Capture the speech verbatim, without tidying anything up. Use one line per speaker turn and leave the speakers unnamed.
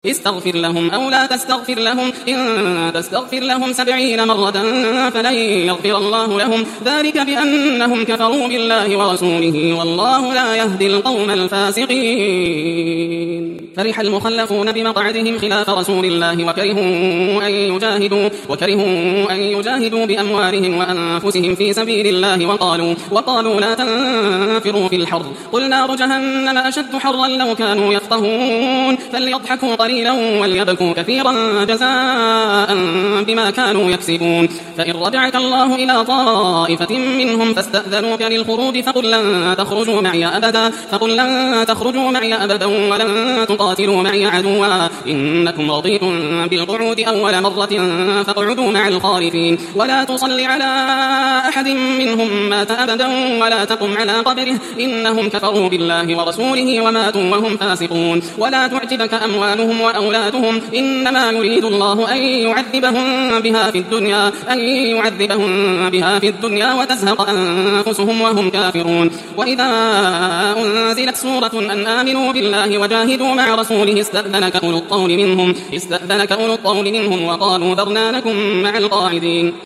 استغفر لهم أو لا تستغفر لهم إن تستغفر لهم سبعين مرة فلن يغفر الله لهم ذلك بأنهم كفروا بالله ورسوله والله لا يهدي القوم الفاسقين. فرح المخلفون بمقعدهم خلاف رسول الله وكرهوا أن يجاهدوا, وكرهوا أن يجاهدوا بأموالهم وأنفسهم في سبيل الله وقالوا, وقالوا لا تنفروا في الحر قل نار جهنم أشد حرا لو كانوا يفقهون فليضحكوا قليلا وليبكوا كثيرا جزاء بما كانوا يكسبون. فإن رجعك الله إلى طائفة منهم فاستأذنوك للخروج فقل لن تخرجوا معي أبدا فقل لن تخرجوا معي أبدا ولن تقاتلوا معي عدوا إنكم رضيتم بالقعود أول مرة فاقعدوا مع الخالفين ولا تصل على أحد منهم مات أبدا ولا تقم على قبره إنهم كفروا بالله ورسوله وماتوا وهم فاسقون. ولا تعجبك أموالهم وأولادهم إنما يريد الله أن يعذبهم بها في الدنيا أن يعذبهم بها في الدنيا وتزهق أنفسهم وهم كافرون. وإذا أنزلت سورة أن آمنوا بالله وجاهدوا مع رسوله استأذنك أولو الطول منهم استأذنك أولو الطول منهم وقالوا ذرنا لكم مع القاعدين.